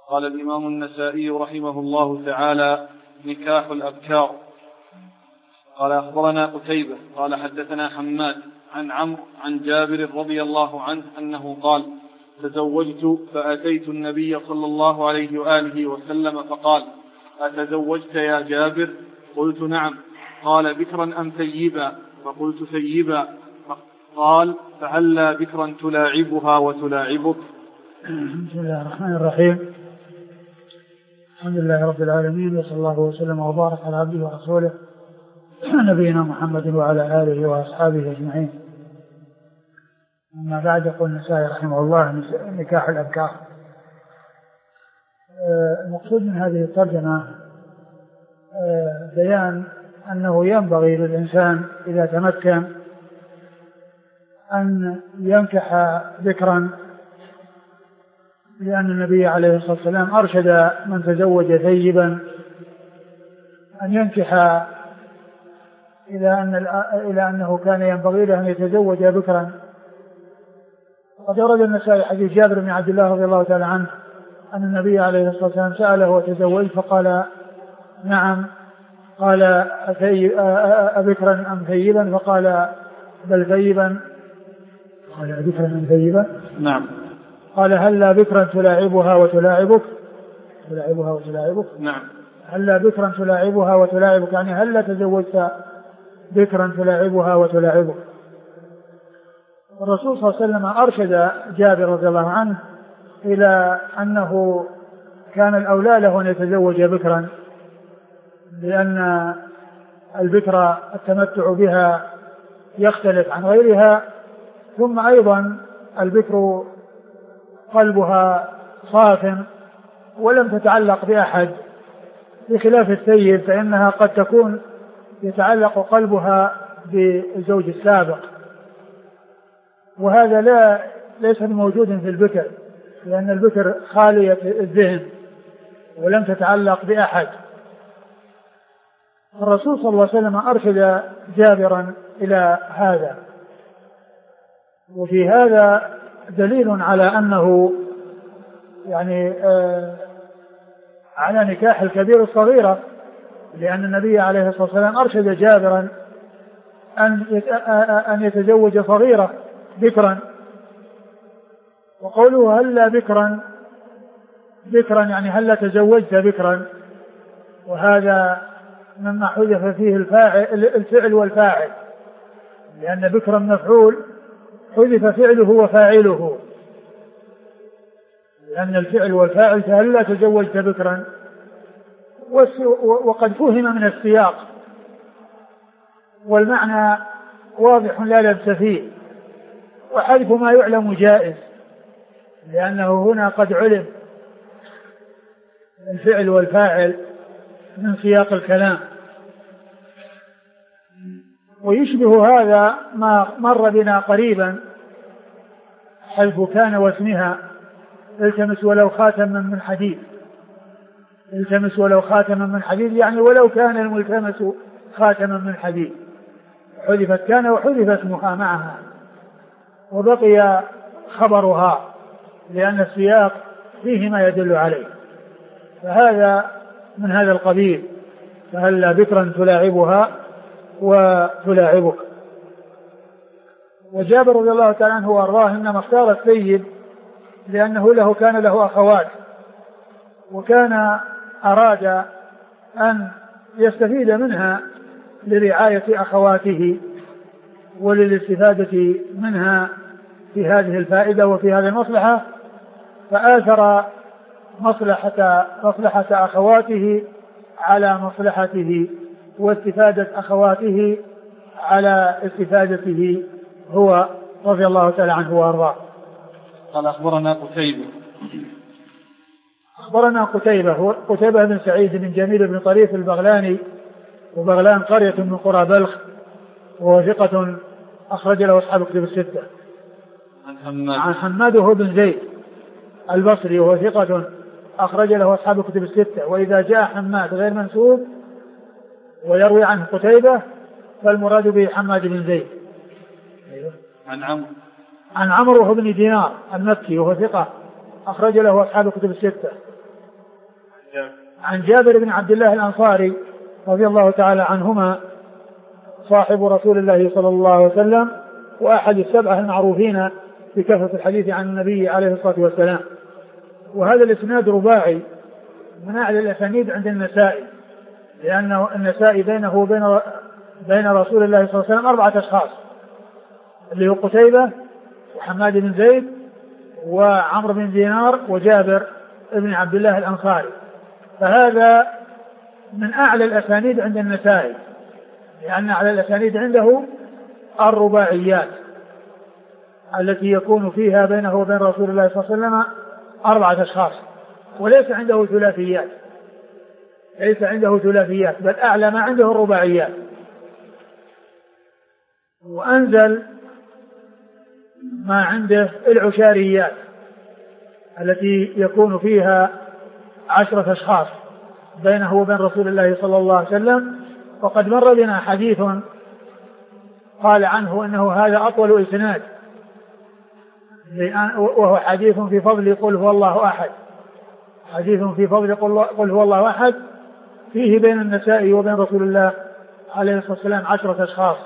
قال الإمام النسائي رحمه الله تعالى: نكاح الأبكار. قال أخبرنا قتيبة قال حدثنا حماد عن عمرو عن جابر رضي الله عنه أنه قال: تزوجت فأتيت النبي صلى الله عليه وآله وسلم فقال: أتزوجت يا جابر؟ قلت: نعم. قال: بكرا أم ثيبا؟ فقلت: ثيبا. قال: فهلا بكرا تلاعبها وتلاعبك؟ بسم الله الرحمن الرحيم. الحمد لله رب العالمين، وصلى الله وسلم وبارك على عبده ورسوله نبينا محمد وعلى آله وأصحابه أجمعين. أما بعد، يقول النسائي رحمه الله: نكاح الأبكار. المقصود من هذه الترجمة بيان أنه ينبغي للإنسان إذا تمكن أن ينكح ذكرا، لأن النبي عليه الصلاة والسلام أرشد من تزوج ثيبا أن ينكح، إلى أنه كان ينبغي له أن يتزوج بكرا. قد ورد النسائي حديث جابر بن عبد الله رضي الله تعالى عنه أن النبي عليه الصلاة والسلام سأله: وتزوج؟ فقال: نعم. قال: أبكرا أم ثيبا؟ فقال: بل ثيبا. قال: أبكرا أم ثيبا؟ نعم. قال: هلا بكرا تلاعبها وتلاعبك؟ تلاعبها وتلاعبك؟ نعم. هلا بكرا تلاعبها وتلاعبك، يعني هلا تزوجت بكرا تلاعبها وتلاعبك. الرسول صلى الله عليه وسلم أرشد جابر رضي الله عنه إلى أنه كان الأولى له أن يتزوج بكرا، لأن البكرة التمتع بها يختلف عن غيرها، ثم أيضا البكر قلبها صاف ولم تتعلق بأحد، بخلاف الثيب فإنها قد تكون يتعلق قلبها بالزوج السابق، وهذا ليس موجود في البكر، لأن البكر خالية الذهن ولم تتعلق بأحد. الرسول صلى الله عليه وسلم أرشد جابرا إلى هذا، وفي هذا دليل على أنه يعني على نكاح الكبير الصغيرة، لأن النبي عليه الصلاة والسلام أرشد جابرا أن يتزوج صغيرة بكرا. وقوله هلا بكرا، بكرا يعني هلا تزوجت بكرا، وهذا مما حذف فيه الفعل والفاعل، لأن بكرا مفعول حذف فعله وفاعله، لأن الفعل والفاعل هلا تزوجت بكرا، وقد فهم من السياق والمعنى واضح لا لبس فيه، وحذف ما يعلم جائز، لأنه هنا قد علم الفعل والفاعل من سياق الكلام. ويشبه هذا ما مر بنا قريبا، حيث كان واسمها: التمس ولو خاتما من حديد. التمس ولو خاتما من حديد يعني ولو كان الملتمس خاتما من حديد، حذفت كان وحذف اسمها معها، وبقي خبرها لأن السياق فيه ما يدل عليه، فهذا من هذا القبيل: فهلا بكرا تلاعبها وتلاعبك. وجابر رضي الله تعالى عنه وارضاه انما اختار الثيب لأنه كان له أخوات، وكان أراد أن يستفيد منها لرعاية أخواته وللاستفادة منها في هذه الفائدة وفي هذه المصلحة، فآثر مصلحة أخواته على مصلحته، واستفادة أخواته على استفادته هو رضي الله تعالى عنه وأرضاه. قال أخبرنا قتيبة. أخبرنا قتيبة بن سعيد بن جميل بن طريف البغلاني، وبغلان قرية من قرى بلخ، وهو ثقة أخرج له أصحاب الكتب الستة. عن حماد هو بن زيد البصري، وهو ثقة أخرج له أصحاب الكتب الستة. وإذا جاء حماد غير منسوب ويروي عنه قتيبة فالمراد به حماد بن زيد. عن عمرو بن دينار المكي، وهو ثقة أخرج له أصحاب الكتب الستة. عن جابر بن عبد الله الأنصاري رضي الله تعالى عنهما صاحب رسول الله صلى الله عليه وسلم وأحد السبعة المعروفين بكثرة الحديث عن النبي عليه الصلاة والسلام. وهذا الإسناد رباعي من أعلى الأسانيد عند النسائي، لأن النسائي بينه وبين رسول الله صلى الله عليه وسلم 4 أشخاص، اللي هو قتيبة وحماد بن زيد وعمرو بن دينار وجابر بن عبد الله الأنصاري. فهذا من أعلى الأسانيد عند النسائي، لأن أعلى الأسانيد عنده الرباعيات التي يكون فيها بينه وبين رسول الله صلى الله عليه وسلم 4 أشخاص، وليس عنده ثلاثيات، ليس عنده ثلاثيات، بل أعلى ما عنده الرباعيات. وأنزل ما عنده العشاريات التي يكون فيها 10 أشخاص بينه وبين رسول الله صلى الله عليه وسلم. وقد مر بنا حديث قال عنه أنه هذا أطول إسناد، وهو حديث في فضل قل هو الله أحد، حديث في فضل قل هو الله أحد، فيه بين النسائي وبين رسول الله عليه الصلاة والسلام 10 أشخاص.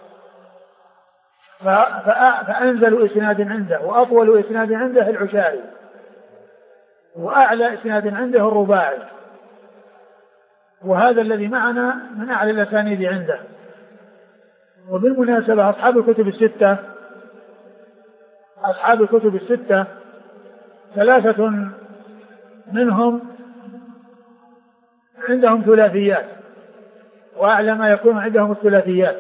فأنزل إسناد عنده وأطول إسناد عنده العشاري، وأعلى إسناد عنده الرباعي، وهذا الذي معنا من أعلى الأسانيد عنده. وبالمناسبة أصحاب الكتب الستة 3 منهم عندهم ثلاثيات، وأعلى ما يكون عندهم الثلاثيات،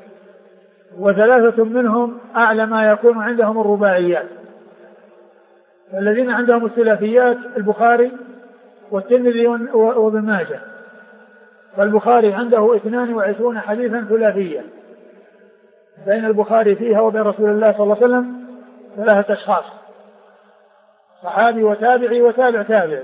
و3 منهم أعلى ما يكون عندهم الرباعيات. الذين عندهم الثلاثيات البخاري والترمذي وابن ماجه. فالبخاري عنده 22 حديثا ثلاثية بين البخاري فيها وبين رسول الله صلى الله عليه وسلم 3 أشخاص، صحابي وتابعي وتابع تابعي.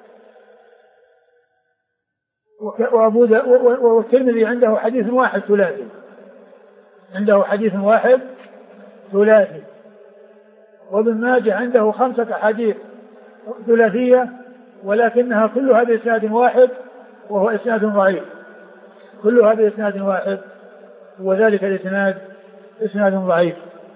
والترمذي عنده حديث واحد ثلاثي، عنده حديث واحد ثلاثي. وابن ماجه عنده 5 أحاديث ثلاثية، ولكنها كلها بإسناد واحد، وهو إسناد ضعيف، كلها بإسناد واحد، وذلك الإسناد إسناد ضعيف.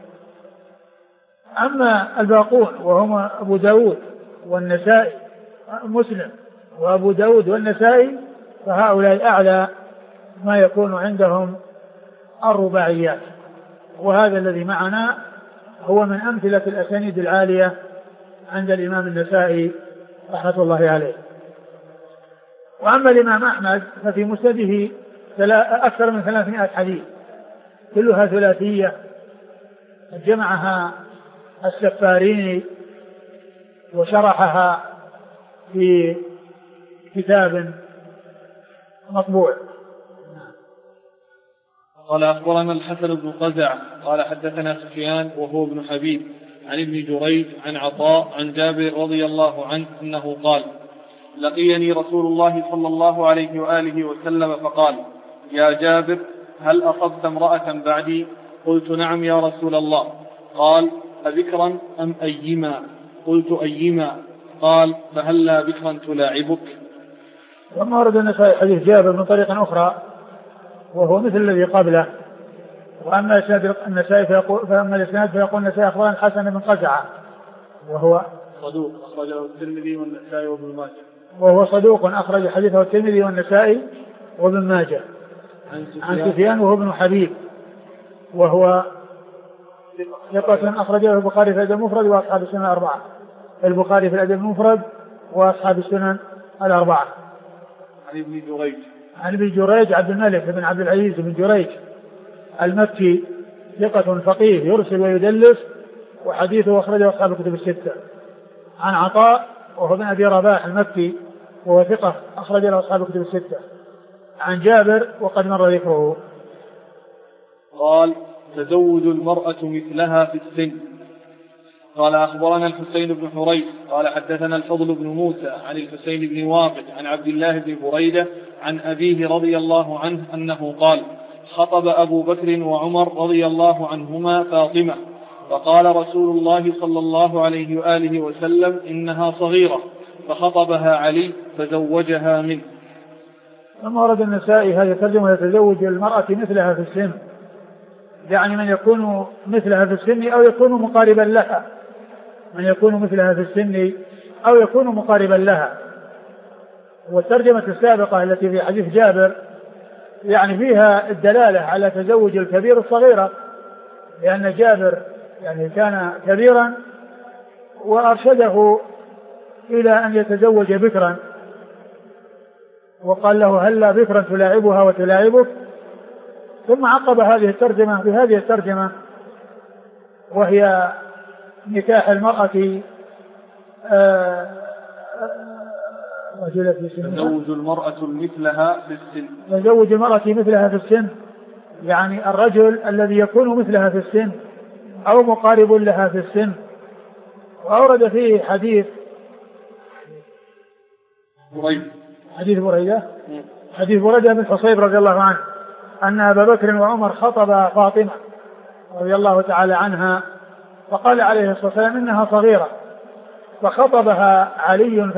أما الباقون وهم أبو داود والنسائي، مسلم وأبو داود والنسائي، فهؤلاء أعلى ما يكون عندهم الرباعيات. وهذا الذي معنا هو من أمثلة الأسانيد العالية عند الإمام النسائي رحمة الله عليه. وأما الإمام أحمد ففي مسنده أكثر من 300 حديث كلها ثلاثية، جمعها السفاريني وشرحها في كتاب مطبوع. قال أخبرنا الحسن بن قزع قال حدثنا سفيان وهو ابن حبيب عن ابن جريج عن عطاء عن جابر رضي الله عنه أنه قال: لقيني رسول الله صلى الله عليه وآله وسلم فقال: يا جابر هل أصبت امرأة بعدي؟ قلت: نعم يا رسول الله. قال: أذكرا أم أيما؟ قلت: أيما. قال: فهلا بكرا تلاعبك؟ ثم ورد النسائي حديث جابر من طريق أخرى وهو مثل الذي قبله. وأما النسائي فأما الإسناد فيقول النسائي أخبرنا الحسن بن قزعة وهو صدوق أخرجه الترمذي والنسائي وابن ماجه، وهو صدوق أخرج حديثه الترمذي والنسائي وابن ماجه. عن سفيان وهو ابن حبيب وهو ثقة أخرجه البخاري في الأدب المفرد وأصحاب السنن الأربعة، البخاري في الأدب المفرد وأصحاب السنن الأربعة. عن ابن جريج عبد الملك بن عبد العزيز بن جريج المكي ثقة فقيه يرسل ويدلس، وحديثه أخرجه أصحاب الكتب الستة. عن عطاء وهو بن أبي رباح المكي وهو ثقة أخرجه أصحاب الكتب الستة. عن جابر وقد مر ذكره. قال: تزوج المرأة مثلها في السن. قال: أخبرنا الحسين بن حريث قال حدثنا الفضل بن موسى عن الحسين بن واقد عن عبد الله بن بريدة عن أبيه رضي الله عنه أنه قال: خطب أبو بكر وعمر رضي الله عنهما فاطمة، فقال رسول الله صلى الله عليه وآله وسلم: إنها صغيرة. فخطبها علي فزوجها منه. ثم ورد النسائي هذه الترجمة: يتزوج المرأة مثلها في السن، يعني من يكون مثلها في السن أو يكون مقاربا لها، من يكون مثلها في السن أو يكون مقاربا لها. والترجمة السابقة التي في حديث جابر يعني فيها الدلالة على تزوج الكبير الصغيرة، لأن جابر يعني كان كبيرا وأرشده إلى أن يتزوج بكرا، وقال له: هلا بكرا تلاعبها وتلاعبك. ثم عقب هذه الترجمة بهذه الترجمة، وهي نكاح المرأة تزوج المرأة مثلها في السن، تزوج المرأة مثلها في السن، يعني الرجل الذي يكون مثلها في السن أو مقارب لها في السن. وأورد فيه حديث بريدة بن حصيب رضي الله عنه أن أبا بكر وعمر خطب فاطمة رضي الله تعالى عنها، فقال عليه الصلاة والسلام: إنها صغيرة. فخطبها علي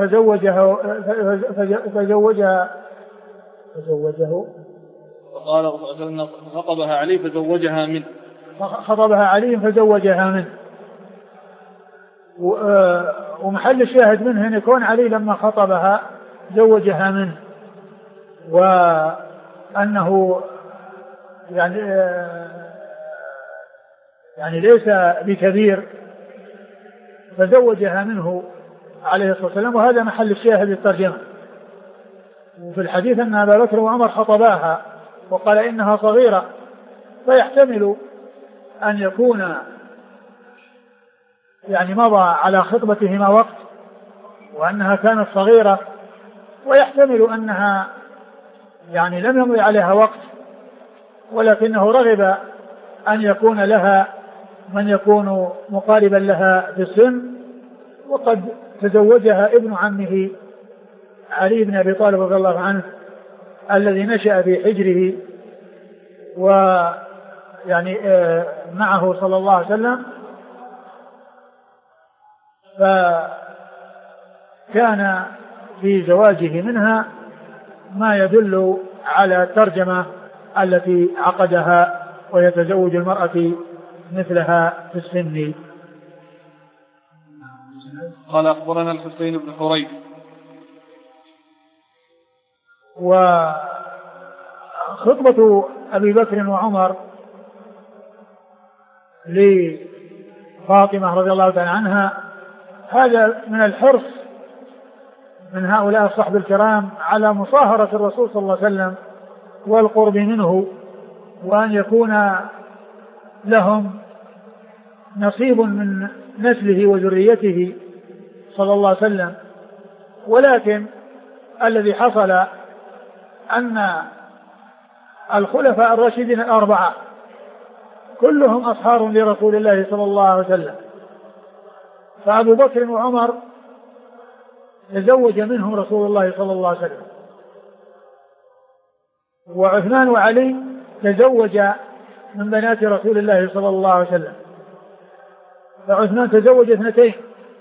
فقال خطبها علي فزوجها منه. خطبها علي فزوجها منه. ومحل الشاهد منه أن يكون علي لما خطبها زوجها منه، وأنه يعني ليس بكبير، فزوجها منه عليه الصلاة والسلام، وهذا محل الشاهد للترجمة. وفي الحديث أن أبا بكر وعمر خطباها وقال إنها صغيرة، فيحتمل أن يكون يعني مضى على خطبتهما وقت وأنها كانت صغيرة، ويحتمل أنها يعني لم يمضي عليها وقت، ولكنه رغب أن يكون لها من يكون مقاربا لها في السن. وقد تزوجها ابن عمه علي بن أبي طالب رضي الله عنه الذي نشأ في حجره ويعني معه صلى الله عليه وسلم، فكان في زواجه منها ما يدل على الترجمة التي عقدها، ويتزوج المرأة مثلها في السن. قال: أخبرنا الحسين بن حريث. وخطبة أبي بكر وعمر لفاطمة رضي الله تعالى عنها هذا من الحرص من هؤلاء الصحب الكرام على مصاهرة الرسول صلى الله عليه وسلم والقرب منه، وأن يكون لهم نصيب من نسله وذريته صلى الله عليه وسلم. ولكن الذي حصل أن الخلفاء الراشدين الأربعة كلهم أصحاب لرسول الله صلى الله عليه وسلم، فأبو بكر وعمر تزوج منهم رسول الله صلى الله عليه وسلم، وعثمان وعلي تزوج من بنات رسول الله صلى الله عليه وسلم. فعثمان تزوج 2،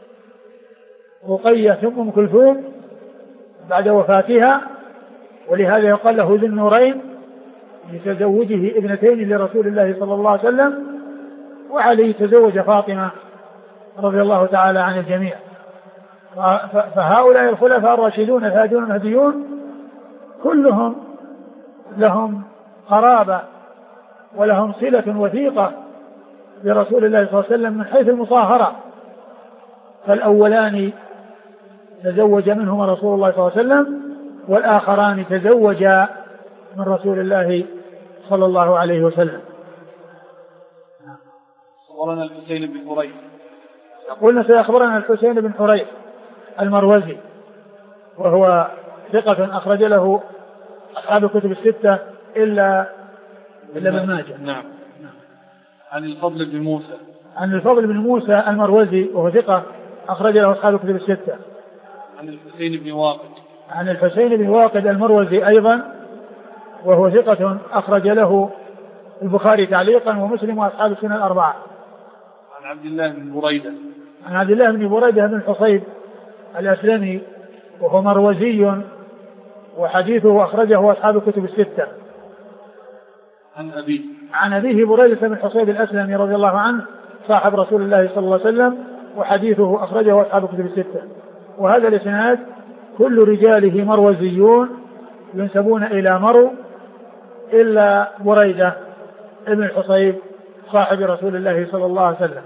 رقية ثم أم كلثوم بعد وفاتها، ولهذا يقال له ذو النورين لتزوجه 2 لرسول الله صلى الله عليه وسلم. وعلي تزوج فاطمة رضي الله تعالى عن الجميع. فهؤلاء الخلفاء الراشدون الهادون المهديون كلهم لهم قرابة ولهم صلة وثيقة برسول الله صلى الله عليه وسلم من حيث المصاهرة. فالأولان تزوج منهما رسول الله صلى الله عليه وسلم، والآخران تزوجا من رسول الله صلى الله عليه وسلم. أخبرنا الحسين بن حريث. قلنا سيخبرنا الحسين بن حريث المروزي، وهو ثقة أخرج له أصحاب الكتب الستة إلا ابن ماجه. نعم. عن الفضل بن موسى. عن الفضل بن موسى المروزي وهو ثقة أخرج له أصحاب الكتب الستة. عن الحسين بن واقد. عن الحسين بن واقد المروزي أيضا وهو ثقة أخرج له البخاري تعليقا ومسلم وأصحاب السنن الأربعة. عن عبد الله بن بريدة. عن عبد الله بن بريدة بن حصيب الأسلمي وهو مروزي وحديثه أخرجه أصحاب الكتب الستة. عن أبيه بريدة بن حصيب الأسلمي رضي الله عنه صاحب رسول الله صلى الله عليه وسلم، وحديثه أخرجه أصحاب الكتب الستة. وهذا الإسناد كل رجاله مروزيون ينسبون إلى مرو إلا بريدة بن الحصيب صاحب رسول الله صلى الله عليه وسلم.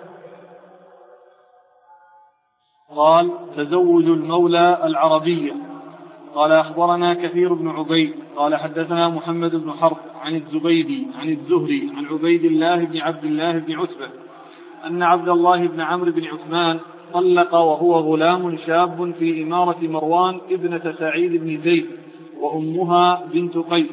قال: تزوج المولى العربية. قال: أخبرنا كثير بن عبيد قال حدثنا محمد بن حرب عن الزبيدي عن الزهري عن عبيد الله بن عبد الله بن عتبة أن عبد الله بن عمرو بن عثمان طلق وهو غلام شاب في إمارة مروان ابنة سعيد بن زيد وأمها بنت قيس.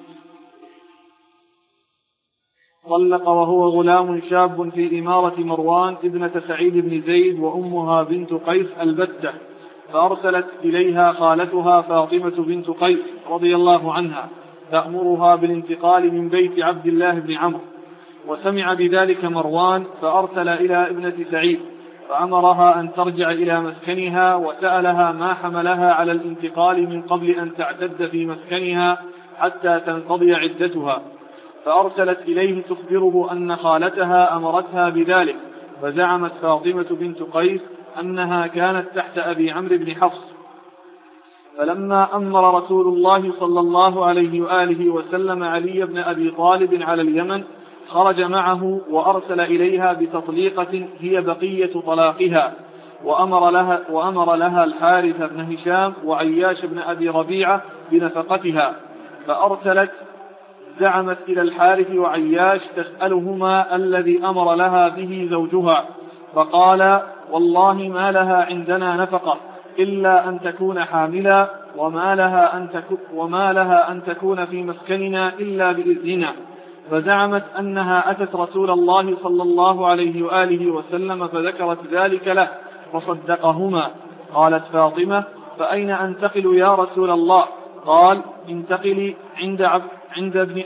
طلق وهو غلام شاب في إمارة مروان ابنة سعيد بن زيد وأمها بنت قيس البتة، فأرسلت إليها خالتها فاطمة بنت قيس رضي الله عنها تأمرها بالانتقال من بيت عبد الله بن عمرو، وسمع بذلك مروان فأرسل إلى ابنة سعيد فأمرها أن ترجع إلى مسكنها، وسألها ما حملها على الانتقال من قبل أن تعتد في مسكنها حتى تنقضي عدتها، فأرسلت إليه تخبره أن خالتها أمرتها بذلك، فزعمت فاطمة بنت قيس أنها كانت تحت أبي عمرو بن حفص. فلما أمر رسول الله صلى الله عليه وآله وسلم علي بن أبي طالب على اليمن خرج معه وأرسل إليها بتطليقة هي بقية طلاقها، وأمر لها الحارث بن هشام وعياش بن أبي ربيعة بنفقتها، فأرسلت زعمت إلى الحارث وعياش تسألهما الذي أمر لها به زوجها، فقال: والله ما لها عندنا نفقة إلا أن تكون حاملا، وما لها أن تكون في مسكننا إلا بإذننا. فزعمت أنها أتت رسول الله صلى الله عليه وآله وسلم فذكرت ذلك له فصدقهما. قالت فاطمة: فأين أنتقل يا رسول الله؟ قال: انتقلي عند ابن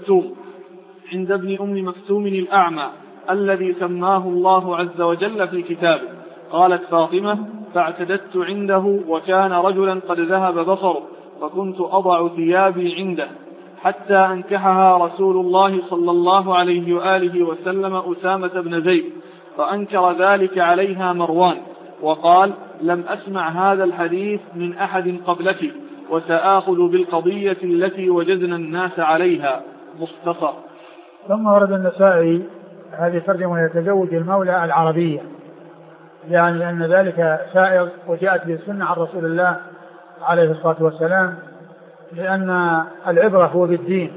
أم مكتوم الأعمى الذي سماه الله عز وجل في كتابه. قالت فاطمة: فاعتددت عنده وكان رجلا قد ذهب بصره، فكنت أضع ثيابي عنده حتى أنكحها رسول الله صلى الله عليه وآله وسلم أسامة بن زيد، فأنكر ذلك عليها مروان وقال: لم أسمع هذا الحديث من أحد قبلك، وسآخذ بالقضية التي وجدنا الناس عليها. مختصر. ثم ورد النسائي هذه ترجمة يتزوج المولى العربية، يعني أن ذلك سائغ وجاءت به السنة عن رسول الله عليه الصلاة والسلام، لأن العبرة هو بالدين،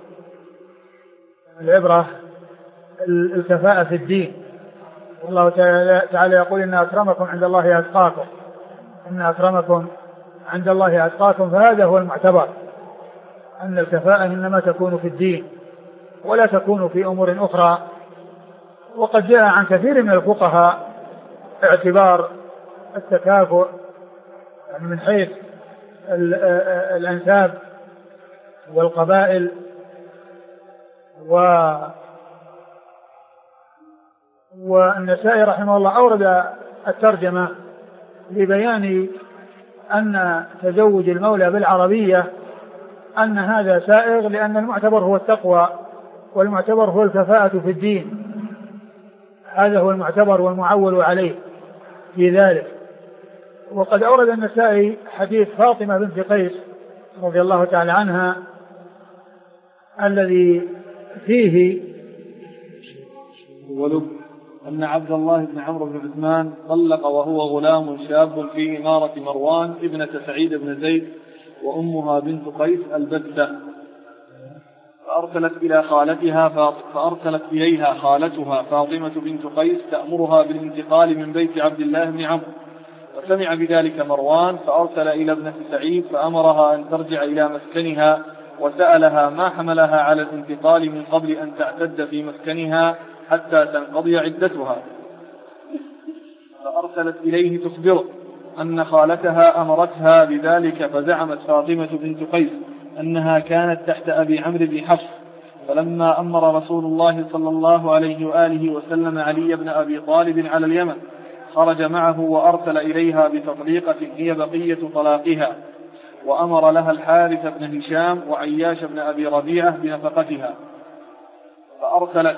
العبرة الكفاءة في الدين. والله تعالى يقول: إن أكرمكم عند الله أتقاكم، إن أكرمكم عند الله أتقاكم. فهذا هو المعتبر، أن الكفاءة إنما تكون في الدين ولا تكون في أمور أخرى. وقد جاء عن كثير من الفقهاء اعتبار التكافؤ يعني من حيث الأنساب والقبائل والنسائي رحمه الله أورد الترجمة لبيان أن تزوج المولى بالعربية أن هذا سائغ، لأن المعتبر هو التقوى والمعتبر هو الكفاءة في الدين، هذا هو المعتبر والمعول عليه في ذلك. وقد أورد النسائي حديث فاطمة بنت قيس رضي الله تعالى عنها الذي فيه أن عبد الله بن عمرو بن عثمان طلق وهو غلام شاب في إمارة مروان ابنة سعيد بن زيد وأمها بنت قيس البتة، فأرسلت إليها خالتها فاطمة بنت قيس تأمرها بالانتقال من بيت عبد الله بن عمرو، وسمع بذلك مروان فأرسل إلى ابنة سعيد فأمرها أن ترجع إلى مسكنها، وسألها ما حملها على الانتقال من قبل أن تعتد في مسكنها حتى تنقضي عدتها، فأرسلت إليه تخبره أن خالتها أمرتها بذلك، فزعمت فاطمة بنت قيس أنها كانت تحت أبي عمرو بن حفص. فلما أمر رسول الله صلى الله عليه وآله وسلم علي بن أبي طالب على اليمن خرج معه وأرسل إليها بتطليقة هي بقية طلاقها، وأمر لها الحارث بن هشام وعياش بن أبي ربيعة بنفقتها، فأرسلت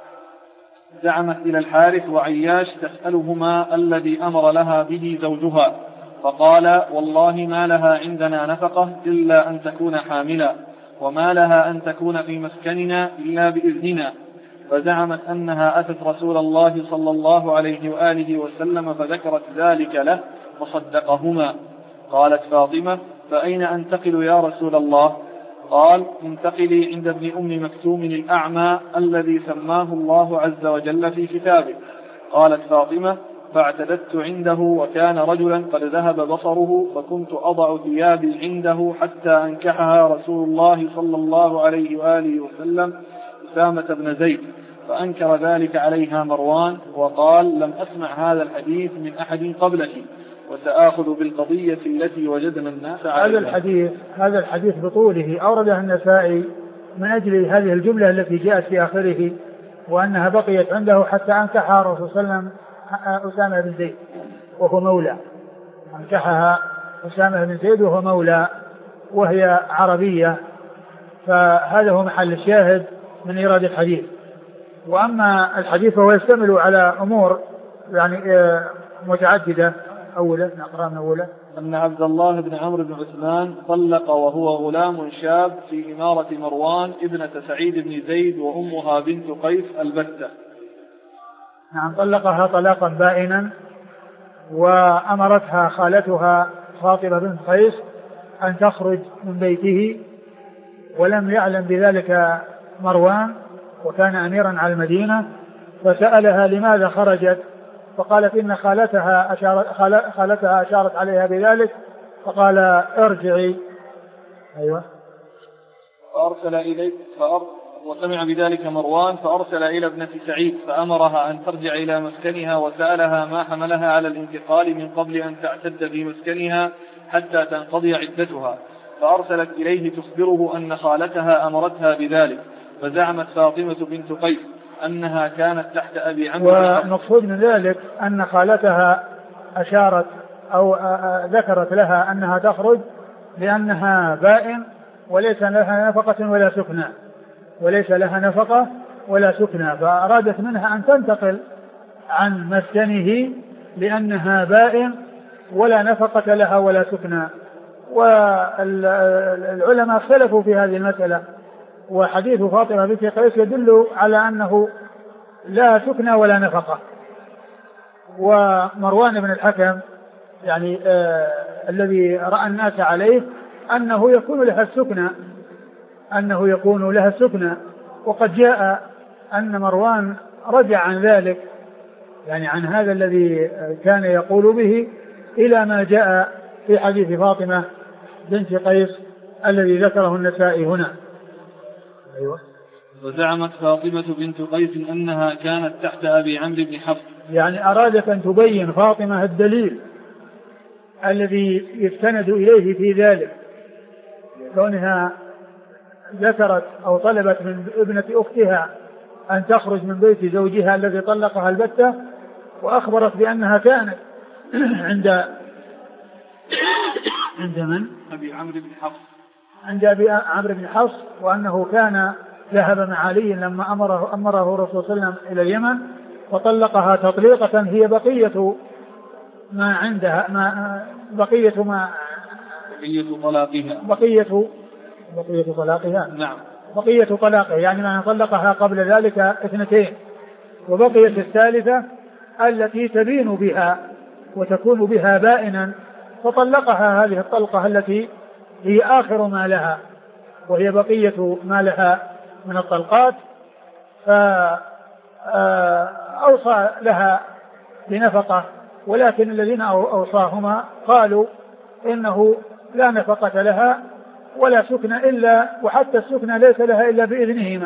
زعمت إلى الحارث وعياش تسألهما الذي أمر لها به زوجها، فقال والله ما لها عندنا نفقة إلا أن تكون حاملا، وما لها أن تكون في مسكننا إلا بإذننا. فزعمت أنها أتت رسول الله صلى الله عليه وآله وسلم فذكرت ذلك له فصدقهما. قالت فاطمة فأين أنتقل يا رسول الله؟ قال انتقلي عند ابن أم مكتوم الأعمى الذي سماه الله عز وجل في كتابه. قالت فاطمة فاعتددت عنده وكان رجلا قد ذهب بصره، فكنت أضع ثيابي عنده حتى أنكحها رسول الله صلى الله عليه وآله وسلم أسامة بن زيد، فأنكر ذلك عليها مروان وقال لم أسمع هذا الحديث من أحد قبلك، وسآخذ بالقضية التي وجدنا الناس عليها. هذا الحديث بطوله أورده النسائي من أجل هذه الجملة التي جاءت في آخره، وأنها بقيت عنده حتى أنكحها الرسول صلى الله عليه وسلم أسامة بن زيد وهو مولى، أنكحها أسامة بن زيد وهو مولى وهي عربية، فهذا هو محل الشاهد من إيراد الحديث. وأما الحديث فهو يشتمل على أمور يعني متعددة. أولا نقرأ من أولا أن عبد الله بن عمرو بن عثمان طلق وهو غلام شاب في إمارة مروان ابنة سعيد بن زيد وأمها بنت قيس البتة. نعم، طلقها طلاقا بائنا، وأمرتها خالتها فاطمة بنت قيس أن تخرج من بيته، ولم يعلم بذلك مروان وكان أميرا على المدينة، فسألها لماذا خرجت، فقالت إن خالتها أشارت عليها بذلك، فقال ارجعي. أيوة. فأرسل إليه وسمع بذلك مروان فأرسل إلى ابنة سعيد فأمرها أن ترجع إلى مسكنها، وسألها ما حملها على الانتقال من قبل أن تعتد في مسكنها حتى تنقضي عدتها، فأرسلت إليه تخبره أن خالتها أمرتها بذلك، فزعمت فاطمة بنت قيس أنها كانت تحت أبي عمرو. والمقصود من ذلك أن خالتها أشارت أو ذكرت لها أنها تخرج لأنها بائن وليس لها نفقة ولا سكنى، فأرادت منها أن تنتقل عن مسكنه لأنها بائن ولا نفقة لها ولا سكنى. والعلماء اختلفوا في هذه المسألة، وحديث فاطمة بنت قيس يدل على أنه لا سكنى ولا نفقة. ومروان بن الحكم يعني الذي رأى الناس عليه أنه يكون لها السكنى، وقد جاء أن مروان رجع عن ذلك، يعني عن هذا الذي كان يقول به، إلى ما جاء في حديث فاطمة بنت قيس الذي ذكره النسائي هنا. أيوة. وزعمت فاطمة بنت قيس أنها كانت تحت أبي عمرو بن حفص، يعني أرادت أن تبين فاطمة الدليل الذي يستند إليه في ذلك، كونها ذكرت أو طلبت من ابنة أختها أن تخرج من بيت زوجها الذي طلقها البتة، وأخبرت بأنها كانت عند من؟ أبي عمرو بن حفص، عند أبي عمرو بن حفص، وأنه كان ذهب مع علي لما أمره الرسول صلى الله عليه وسلم إلى اليمن، وطلقها تطليقة هي بقية ما عندها، بقية طلاقها. نعم. بقية طلاقها يعني ما طلقها قبل ذلك 2، وبقيت الثالثة التي تبين بها وتكون بها بائنا، فطلقها هذه الطلقة التي هي آخر ما لها وهي بقية ما لها من الطلقات، فأوصى لها بنفقة، ولكن الذين أوصاهما قالوا إنه لا نفقة لها ولا سكن إلا، وحتى السكن ليس لها إلا بإذنهما.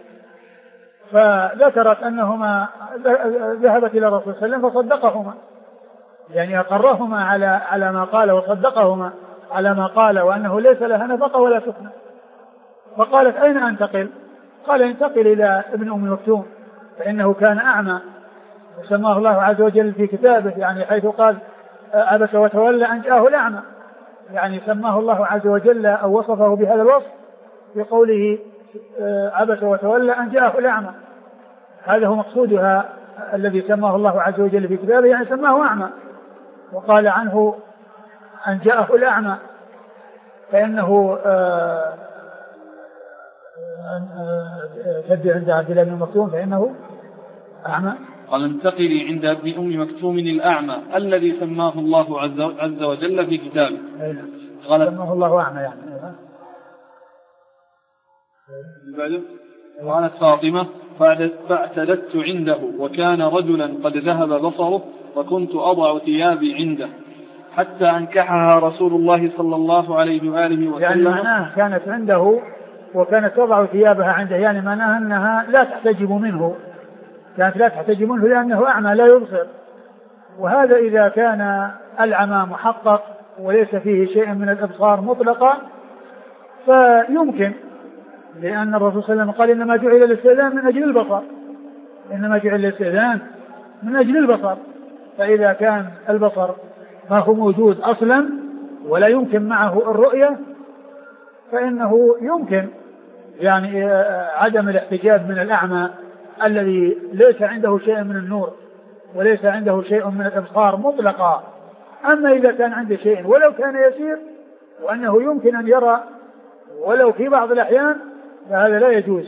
فذكرت أنهما ذهبت إلى الرسول صلى الله عليه وسلم فصدقهما، يعني أقرهما على ما قال وصدقهما على ما قال، وأنه ليس لها نفقة ولا سكن. فقالت أين أنتقل؟ قال انتقل إلى ابن أم مكتوم فإنه كان أعمى وسماه الله عز وجل في كتابه، يعني حيث قال عبس وتولى أن جاءه الأعمى، يعني سماه الله عز وجل أو وصفه بهذا الوصف في قوله عبس وتولى أن جاءه الأعمى. هذا هو مقصودها الذي سماه الله عز وجل في كتابه، يعني سماه أعمى، وقال عنه أن جاءه الأعمى، فإنه تبدأ عند عبد الله بن مكتوم فإنه أعمى. قال انتقلي عند ابن أم مكتوم الأعمى الذي سماه الله عز وجل في كتابه. سماه الله أعمى يعني. قالت فاطمة فاعتددت عنده وكان رجلا قد ذهب بصره وكنت أضع ثيابي عنده حتى أنكحها رسول الله صلى الله عليه وآله وسلم. يعني معناه كانت عنده وكانت تضع ثيابها عنده، يعني معناه أنها لا تحتجب منه، كانت لا تحتجب منه لأنه أعمى لا يبصر. وهذا إذا كان العمى محقق وليس فيه شيء من الإبصار مطلقا فيمكن، لأن الرسول صلى الله عليه وسلم قال إنما جعل الاستئذان من أجل البصر، إنما جعل الاستئذان من أجل البصر. فإذا كان البصر ما هو موجود أصلا ولا يمكن معه الرؤية فإنه يمكن يعني عدم الاحتجاب من الأعمى الذي ليس عنده شيء من النور وليس عنده شيء من الإبصار مطلقا. أما إذا كان عنده شيء ولو كان يسير وأنه يمكن أن يرى ولو في بعض الأحيان فهذا لا يجوز،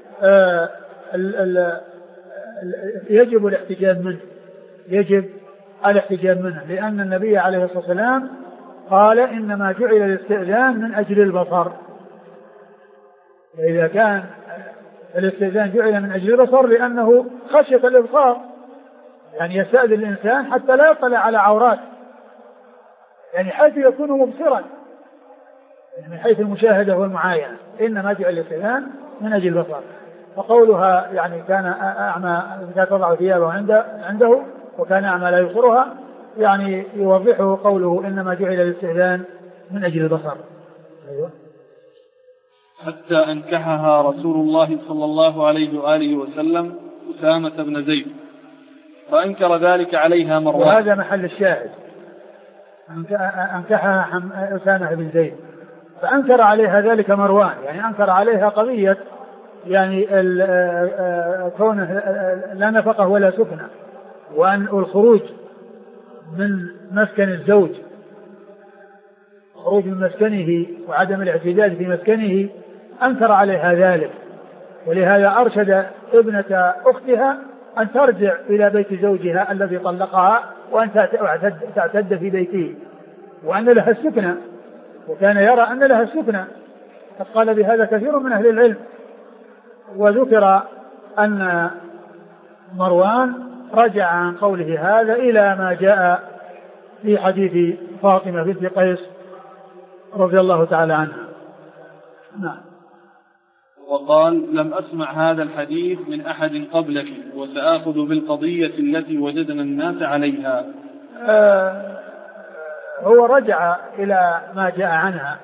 يجب الاحتجاب منه، يجب الاحتجاب منه، لأن النبي عليه الصلاة والسلام قال إنما جعل الاستئذان من أجل البصر. فإذا كان الاستئذان جعل من أجل البصر لأنه خشية الإبصار، يعني يستأذن الإنسان حتى لا يطلع على عورات، يعني حيث يكون مبصرا من حيث المشاهدة والمعاينة، إنما جعل الاستئذان من أجل البصر. فقولها يعني كان أعمى كانت تضع ثيابه عنده وكان أعمى لا يبصرها، يعني يوضحه قوله إنما جعل الاستئذان من أجل البصر. أيوة. حتى أنكحها رسول الله صلى الله عليه وآله وسلم أسامة بن زيد فأنكر ذلك عليها مروان. وهذا محل الشاهد، أنكحها أسامة بن زيد فأنكر عليها ذلك مروان، يعني أنكر عليها قضية يعني كونه لا نفقه ولا سكنة، وأن الخروج من مسكن الزوج، خروج من مسكنه وعدم الاعتداد في مسكنه، أنكر عليها ذلك. ولهذا أرشد ابنة أختها أن ترجع إلى بيت زوجها الذي طلقها وأن تعتد في بيته وأن لها السكنة، وكان يرى أن لها السكنة، قد قال بهذا كثير من أهل العلم. وذكر أن مروان رجع عن قوله هذا إلى ما جاء في حديث فاطمة بنت قيس رضي الله تعالى عنها. نعم. وقال لم أسمع هذا الحديث من أحد قبلك وسآخذ بالقضية التي وجدنا الناس عليها. هو رجع إلى ما جاء عنها،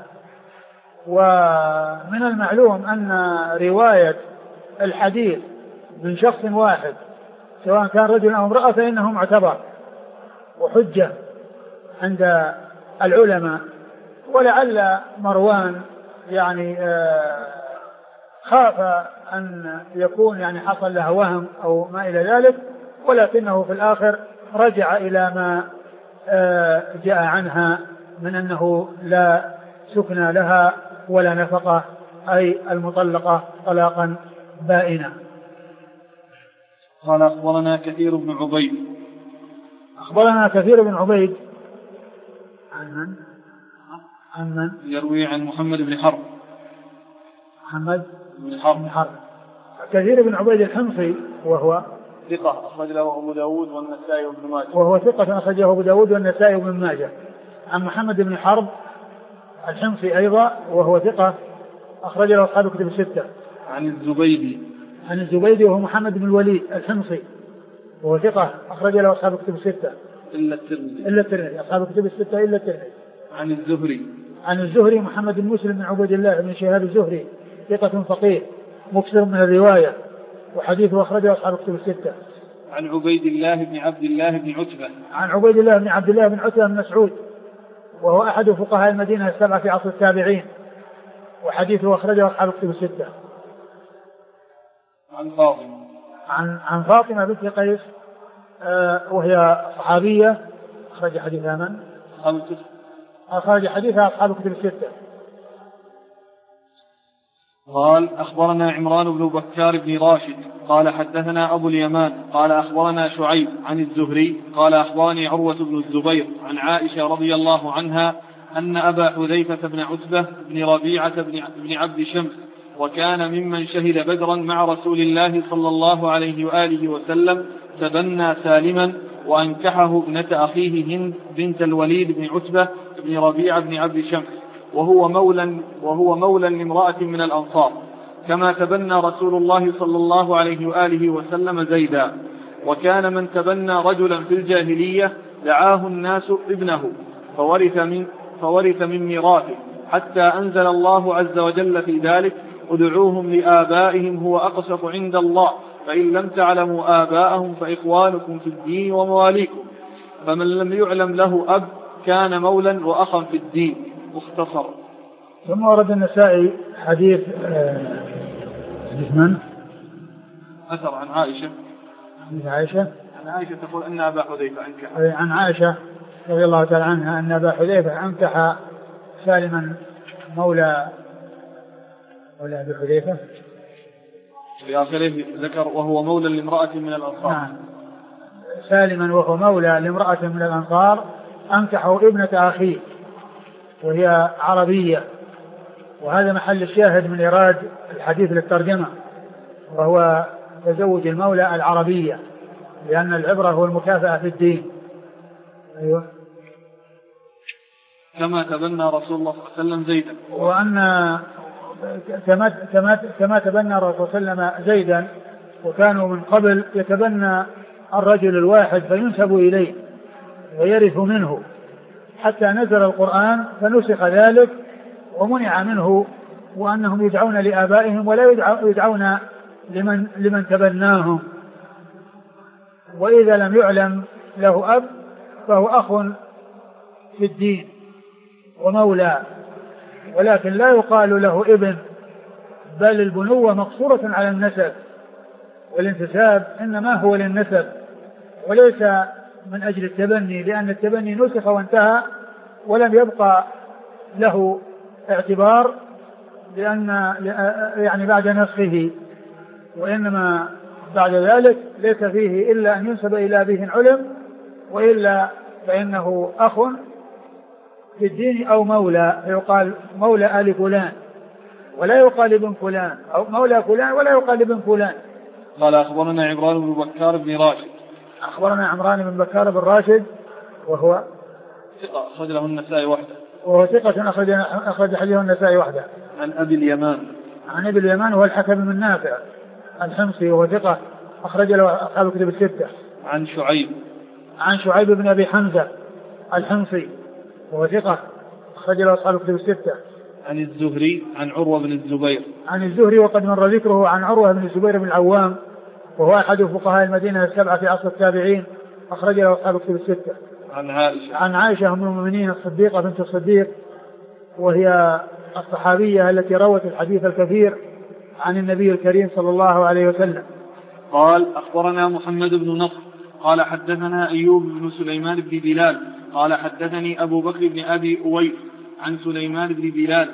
ومن المعلوم أن رواية الحديث من شخص واحد سواء كان رجل أو امرأة فإنه معتبر وحجة عند العلماء. ولعل مروان يعني خاف أن يكون يعني حصل له وهم أو ما إلى ذلك، ولكنه في الآخر رجع إلى ما جاء عنها من أنه لا سكن لها ولا نفقة، أي المطلقة طلاقا بائنا. قال أخبرنا كثير بن عبيد. أخبرنا كثير بن عبيد عن من؟ يروي عن محمد بن حرب. محمد بن حرب. كثير بن عبيد الحمصي وهو ثقة أخرج له أبو داود والنسائي وابن ماجه. وهو ثقة أخرجه أبو داود والنسائي وابن ماجه. عن محمد بن حرب الحمصي أيضا وهو ثقة أخرج له أصحاب الكتب الستة. عن الزبيدي وهو محمد بن الوليد الحمصي وهو ثقة أخرج له أصحاب الكتب الستة إلا الترمذي أصحاب الكتب الستة إلا الترمذي. عن الزهري محمد بن مسلم بن عبد الله بن شهاب الزهري ثقة فقيه مكثر من الرواية وحديثه أخرجه أصحاب الكتب الستة. عن عبيد الله بن عبد الله بن عتبة. عن عبيد الله بن عبد الله بن عتبة بن مسعود، وهو أحد فقهاء المدينة السبعة في عصر التابعين، وحديثه أخرجه أصحاب الكتب الستة. عن فاطمة بنت قيس وهي صحابية، أخرج حديثها من؟ أخرج حديثها أصحاب الكتب الستة. قال أخبرنا عمران بن بكار بن راشد قال حدثنا أبو اليمان قال أخبرنا شعيب عن الزهري قال أخبرني عروة بن الزبير عن عائشة رضي الله عنها أن أبا حذيفة بن عتبة بن ربيعة بن عبد شمس وكان ممن شهد بدرا مع رسول الله صلى الله عليه وآله وسلم تبنى سالما وأنكحه ابنة أخيه هند بنت الوليد بن عتبة بن ربيعة بن عبد شمس وهو مولى لامرأة من الأنصار، كما تبنى رسول الله صلى الله عليه وآله وسلم زيدا. وكان من تبنى رجلا في الجاهلية دعاه الناس ابنه فورث من ميراثه، حتى أنزل الله عز وجل في ذلك: ادعوهم لآبائهم هو أقسط عند الله، فإن لم تعلموا آباءهم فإخوانكم في الدين ومواليكم. فمن لم يعلم له أب كان مولا وأخا في الدين. مختصر. ثم ورد النسائي حديث من؟ أثر عن عائشة. عن عائشة تقول أن أبا حذيفة أنكح. عن عائشة رضي الله تعالى عنها أن أبا حذيفة أنكح سالما مولى أبي حذيفة. في آخره ذكر وهو مولى لامرأة من الأنصار. نعم. سالما وهو مولى لامرأة من الأنصار أنكحه ابنة أخيه وهي عربية، وهذا محل الشاهد من إيراد الحديث للترجمة، وهو تزوج المولى العربية، لأن العبرة هو المكافأة في الدين. أيوة. كما تبنى رسول الله صلى الله عليه وسلم زيدا، وأن كما تبنى الرسول صلى الله عليه وسلم زيدا، وكانوا من قبل يتبنى الرجل الواحد فينسب إليه ويرث منه، حتى نزل القرآن فنسخ ذلك ومنع منه، وأنهم يدعون لآبائهم ولا يدعون لمن تبناهم. وإذا لم يعلم له أب فهو أخ في الدين ومولى، ولكن لا يقال له ابن، بل البنوة مقصورة على النسب، والانتساب إنما هو للنسب وليس من أجل التبني، لأن التبني نسخ وانتهى ولم يبقى له اعتبار، لأن يعني بعد نسخه، وإنما بعد ذلك ليس فيه إلا أن ينسب إلى أبيه علم، وإلا فإنه أخ في الدين أو مولى، فيقال مولى آل فلان ولا يقال ابن فلان، أو مولى فلان ولا يقال ابن فلان. قال أخبرنا عمران بن بكار بن راشد. أخبرنا عمران بن بكار بن راشد وهو ثقة أخرج له النسائي وحده. وهو ثقة أخرج حديثه النسائي وحده. عن أبي اليمان. عن أبي اليمان هو الحكم بن نافع الحمصي، وهو ثقة أخرج له أصحاب الكتب الستة. عن شعيب. عن شعيب بن أبي حمزة الحمصي وهو ثقة أخرج له أصحاب الكتب الستة. عن الزهري عن عروة بن الزبير. عن الزهري وقد مر ذكره. عن عروة بن الزبير بن العوام وهو أحد فقهاء المدينة السبعة في عصر التابعين، أخرج له أصحاب الكتب الستة. عن عائشة أم المؤمنين الصديقة بنت الصديق، وهي الصحابية التي روت الحديث الكثير عن النبي الكريم صلى الله عليه وسلم. قال أخبرنا محمد بن نصر قال حدثنا أيوب بن سليمان بن بلال قال حدثني أبو بكر بن أبي أويس عن سليمان بن بلال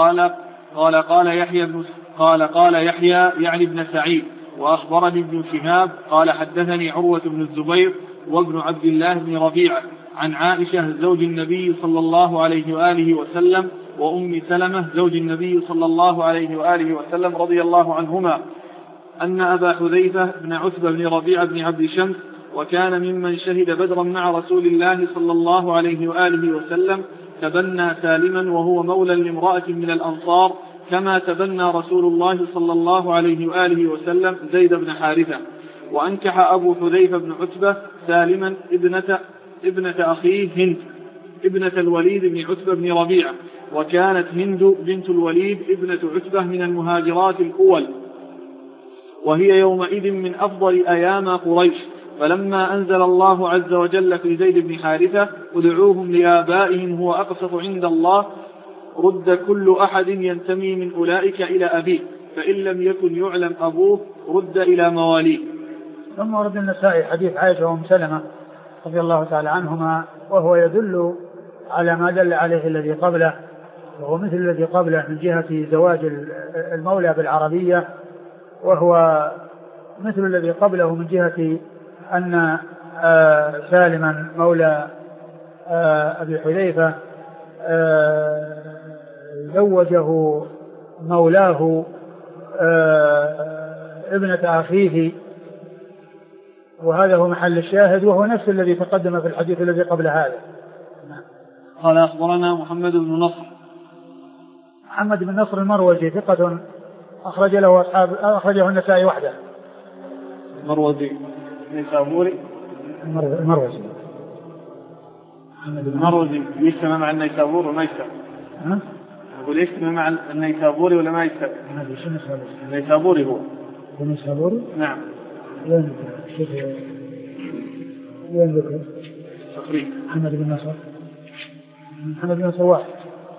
قال يحيى يعني ابن سعيد، وأخبرني ابن شهاب قال حدثني عروة بن الزبير وابن عبد الله بن ربيعة عن عائشة زوج النبي صلى الله عليه وآله وسلم وأم سلمة زوج النبي صلى الله عليه وآله وسلم رضي الله عنهما أن أبا حذيفة بن عتبة بن ربيعة بن عبد شمس وكان ممن شهد بدرا مع رسول الله صلى الله عليه وآله وسلم تبنى سالما وهو مولى لامرأة من الأنصار، كما تبنى رسول الله صلى الله عليه وآله وسلم زيد بن حارثة. وأنكح أبو حذيفة بن عتبة سالما ابنة أخيه هند ابنة الوليد بن عتبة بن ربيعة، وكانت هند بنت الوليد ابنة عتبة من المهاجرات الأول، وهي يومئذ من أفضل أيام قريش، فلما أنزل الله عز وجل في زيد بن حارثة ادعوهم لآبائهم هو أقسط عند الله رد كل أحد ينتمي من أولئك إلى أبيه، فإن لم يكن يعلم أبوه رد إلى مواليه. ثم ورد النسائي حديث عائشة وأم سلمة رضي الله تعالى عنهما، وهو يدل على ما دل عليه الذي قبله، وهو مثل الذي قبله من جهة زواج المولى بالعربية، وهو مثل الذي قبله من جهة أن سالما مولى أبي حذيفة زوجه مولاه ابنة أخيه، وهذا هو محل الشاهد، وهو نفس الذي تقدم في الحديث الذي قبل هذا. قال أخبرنا محمد بن نصر. محمد بن نصر المروزي ثقة أخرجه النسائي وحده. المروزي نيسابوري. المروزي المروزي يجتمع مع النيسابور وما يجتمع. أقول يجتمع مع النيسابوري ولا ما يجتمع؟ النيسابوري هو. النيسابوري؟ نعم. وين ذكر؟ تقريبا. محمد بن نصر. محمد بن نصر واحد.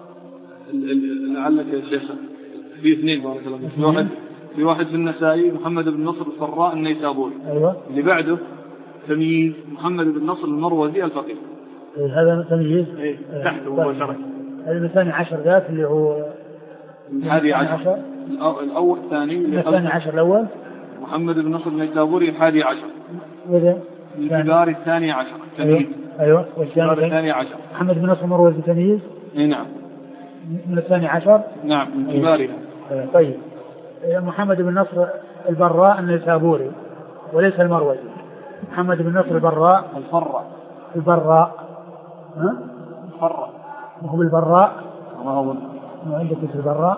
لعلك يا شيخ في اثنين بارك الله فيك. في واحد في النسائي محمد بن نصر الفراء النيسابوري. أيوة. اللي بعده تمييز محمد بن نصر المروزي الفقيه. هذا تمييز. تحته مباشرة. الثاني عشر ذات اللي هو الحادي عشر. الأول الثاني. الثاني عشر الأول. محمد بن نصر النيسابوري الحادي عشر. وذا. الكبار الثاني عشر. تمييز. أيوة. والكبار الثاني عشر. محمد بن نصر المروزي تمييز. نعم. من الثاني عشر. نعم من كبارها. طيب. محمد بن نصر البراء النيسابوري وليس المروزي. محمد بن نصر البراء. البراء. ها؟ الفراء. ما هو بالبراء؟ ما هو. ما عندك في البراء؟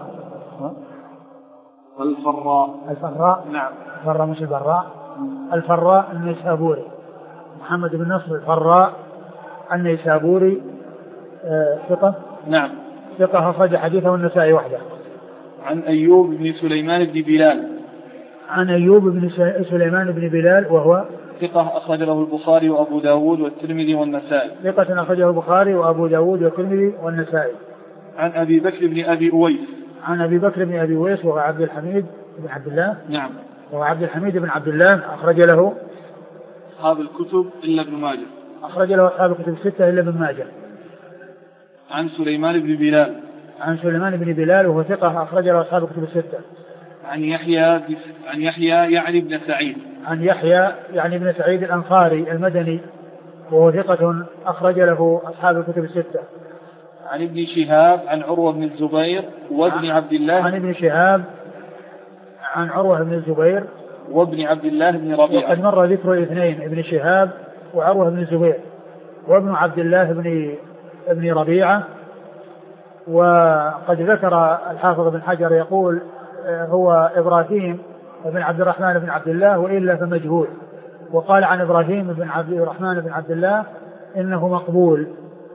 الفراء. نعم. الفراء مش البراء. الفراء النيسابوري. محمد بن نصر الفراء النيسابوري ثقة. نعم. ثقة أخرج حديثه النسائي وحده. عن أيوب بن سليمان بن بلال. عن أيوب بن سليمان بن بلال وهو ثقة أخرج له البخاري وأبو داود والترمذي والنسائي. ثقة أخرجه البخاري وأبو داود والترمذي والنسائي. عن أبي بكر بن أبي أويس. عن أبي بكر بن أبي أويس وهو عبد الحميد بن عبد الله. نعم. وهو عبد الحميد بن عبد الله أخرج له أصحاب الكتب إلا ابن ماجه. أخرج له أصحاب الكتب الستة إلا ابن ماجه. عن سليمان بن بلال. عن سليمان بن بلال وهو ثقة أخرج له أصحاب الكتب الستة. عن يحيى يعني بن سعيد. عن يحيى يعني بن سعيد الأنصاري المدني وهو ثقة أخرج له أصحاب الكتب الستة. عن ابن شهاب عن عروة بن الزبير وابن عبد الله. عن ابن شهاب عن عروة بن الزبير وابن عبد الله بن ربيعة. وقد مر ذكر الاثنين ابن شهاب وعروة بن الزبير وابن عبد الله بن ربيعة. وقد ذكر الحافظ بن حجر يقول هو إبراهيم بن عبد الرحمن بن عبد الله وإلا فمجهول، وقال عن إبراهيم بن عبد الرحمن بن عبد الله إنه مقبول،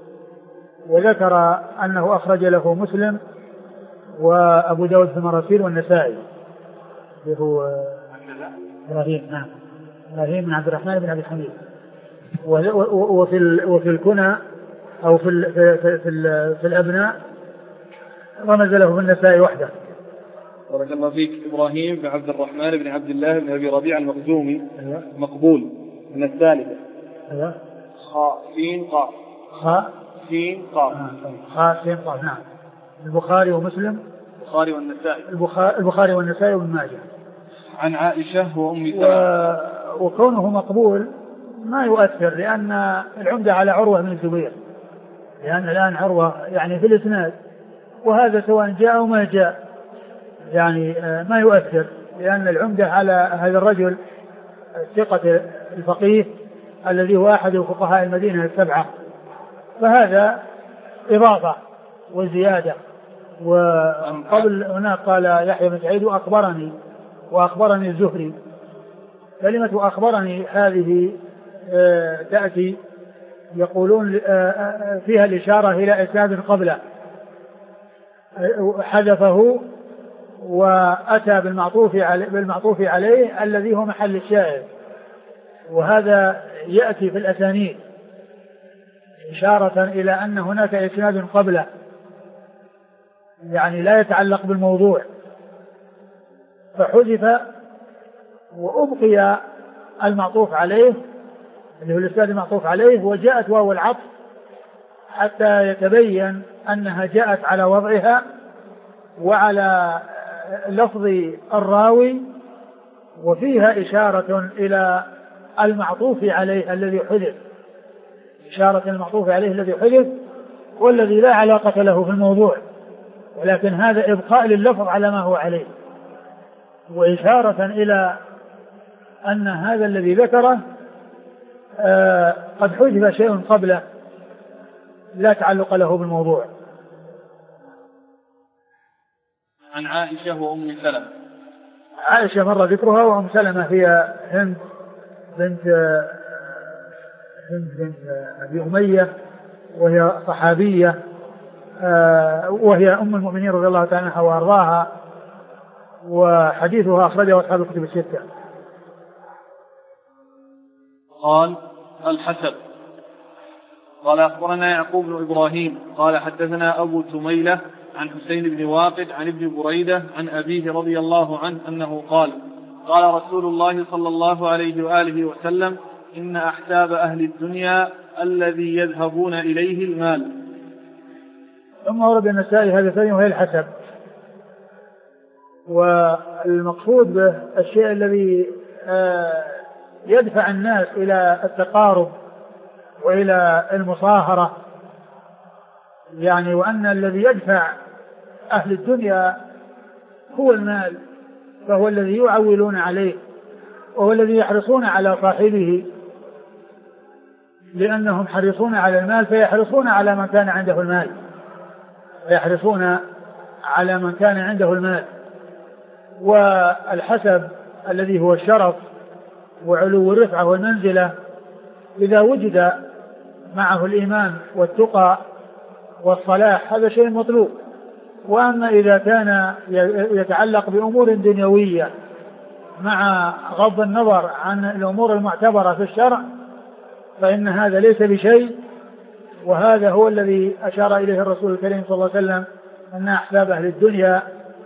وذكر أنه أخرج له مسلم وأبو داود في المراسيل والنسائي. هو إبراهيم. نعم. إبراهيم بن عبد الرحمن بن عبد الحميد. وفي الكنى أو في الأبناء رمز له في النسائي وحده. بارك الله فيك. إبراهيم بن عبد الرحمن بن عبد الله بن أبي ربيعة المخزومي. أيوة. مقبول من الثالثة. أيوة. خاء سين قاف. خاء سين قاف. خاء سين قاف. نعم. البخاري ومسلم. البخاري والنسائي. البخاري والنسائي وابن ماجه. عن عائشة وأم سلمة. وكونه مقبول ما يؤثر، لأن العمدة على عروة بن الزبير، لأن الآن عروة يعني في الإسناد، وهذا سواء جاء أو ما جاء يعني ما يؤثر، لأن العمدة على هذا الرجل ثقة الفقيه الذي هو أحد فقهاء المدينة السبعة، فهذا إضافة وزيادة. وقبل هناك قال يحيى بن سعيد وأخبرني الزهري. كلمة أخبرني هذه تأتي يقولون فيها الإشارة إلى إسناد قبله حذفه وأتى بالمعطوف عليه الذي هو محل الشاهد، وهذا يأتي في الأسانيد إشارة إلى أن هناك إسناد قبله يعني لا يتعلق بالموضوع، فحذف وأبقي المعطوف عليه اللي هو الإسناد المعطوف عليه، وجاءت واو العطف حتى يتبين أنها جاءت على وضعها وعلى لفظ الراوي، وفيها إشارة إلى المعطوف عليه الذي حذف، إشارة المعطوف عليه الذي حذف والذي لا علاقة له في الموضوع، ولكن هذا إبقاء لللفظ على ما هو عليه، وإشارة إلى أن هذا الذي ذكره قد حذف شيء قبله لا تعلق له بالموضوع. عن عائشة وأم سلمة. عائشة مر ذكرها، وأم سلمة هي هند بنت أبي أمية، وهي صحابية، وهي أم المؤمنين رضي الله تعالى عنها وأرضاها، وحديثها أخرجه أصحاب الكتب الستة. قال الحسب. قال أخبرنا يعقوب بن إبراهيم قال حدثنا أبو تميلة عن حسين بن واقد عن ابن بريدة عن أبيه رضي الله عنه أنه قال قال رسول الله صلى الله عليه وآله وسلم إن أحساب أهل الدنيا الذي يذهبون إليه المال. ثم ورد النسائي هذا الثاني وهي الحسب، والمقصود به الشيء الذي يدفع الناس إلى التقارب وإلى المصاهرة، يعني وأن الذي يدفع أهل الدنيا هو المال، فهو الذي يعولون عليه، وهو الذي يحرصون على صاحبه، لأنهم حريصون على المال فيحرصون على من كان عنده المال، ويحرصون على من كان عنده المال. والحسب الذي هو الشرف وعلو الرفعة والمنزلة إذا وجد معه الإيمان والتقى والصلاح هذا شيء مطلوب. وأما إذا كان يتعلق بأمور دنيوية مع غض النظر عن الأمور المعتبرة في الشرع فإن هذا ليس بشيء، وهذا هو الذي أشار إليه الرسول الكريم صلى الله عليه وسلم أن أحساب أهل الدنيا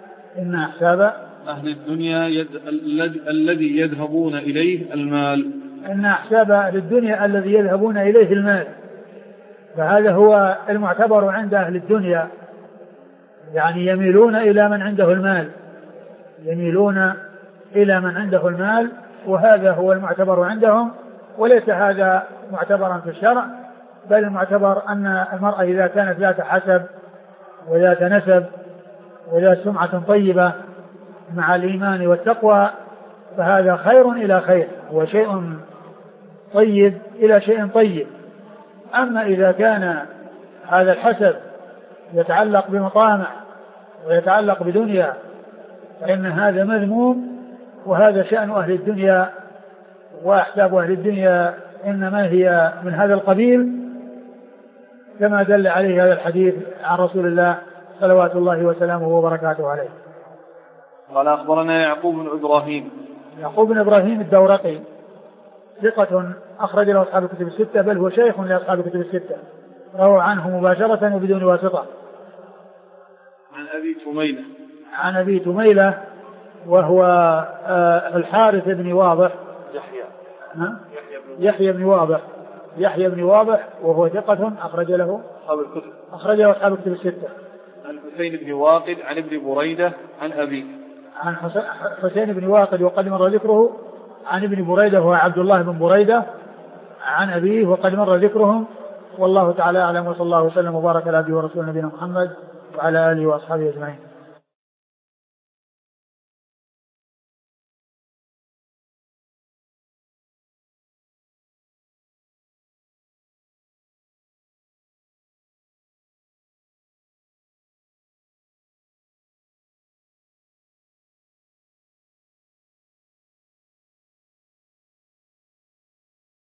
أهل الدنيا الذي يذهبون إليه المال، أن أحساب أهل الدنيا الذي يذهبون إليه المال، فهذا هو المعتبر عند أهل الدنيا، يعني يميلون إلى من عنده المال، يميلون إلى من عنده المال، وهذا هو المعتبر عندهم، وليس هذا معتبرا في الشرع، بل المعتبر أن المرأة إذا كانت ذات حسب وذات نسب وذات سمعة طيبة مع الإيمان والتقوى فهذا خير إلى خير وشيء طيب إلى شيء طيب. أما إذا كان هذا الحسب يتعلق بمطامع ويتعلق بدنيا فإن هذا مذموم، وهذا شأن أهل الدنيا، وأحساب أهل الدنيا إنما هي من هذا القبيل كما دل عليه هذا الحديث عن رسول الله صلوات الله وسلامه وبركاته عليه. قال أخبرنا يعقوب بن إبراهيم الدورقي ثقة أخرج له أصحاب الكتب الستة، بل هو شيخ لأصحاب الكتب الستة، روى عنه مباشرة وبدون واسطة. عن أبي تميلة وهو الحارث بن واضح يحيى بن واضح وهو ثقة أخرج له أصحاب الكتب الستة. عن حسين بن واقد عن ابن بريدة عن أبيه. عن حسين بن واقد وقد مر ذكره، عن ابن بريدة هو عبد الله بن بريدة، عن أبيه وقد مر ذكرهم. والله تعالى أعلم، وصلى الله وسلم وبارك على عبده ورسوله نبينا محمد وعلى آله وأصحابه أجمعين.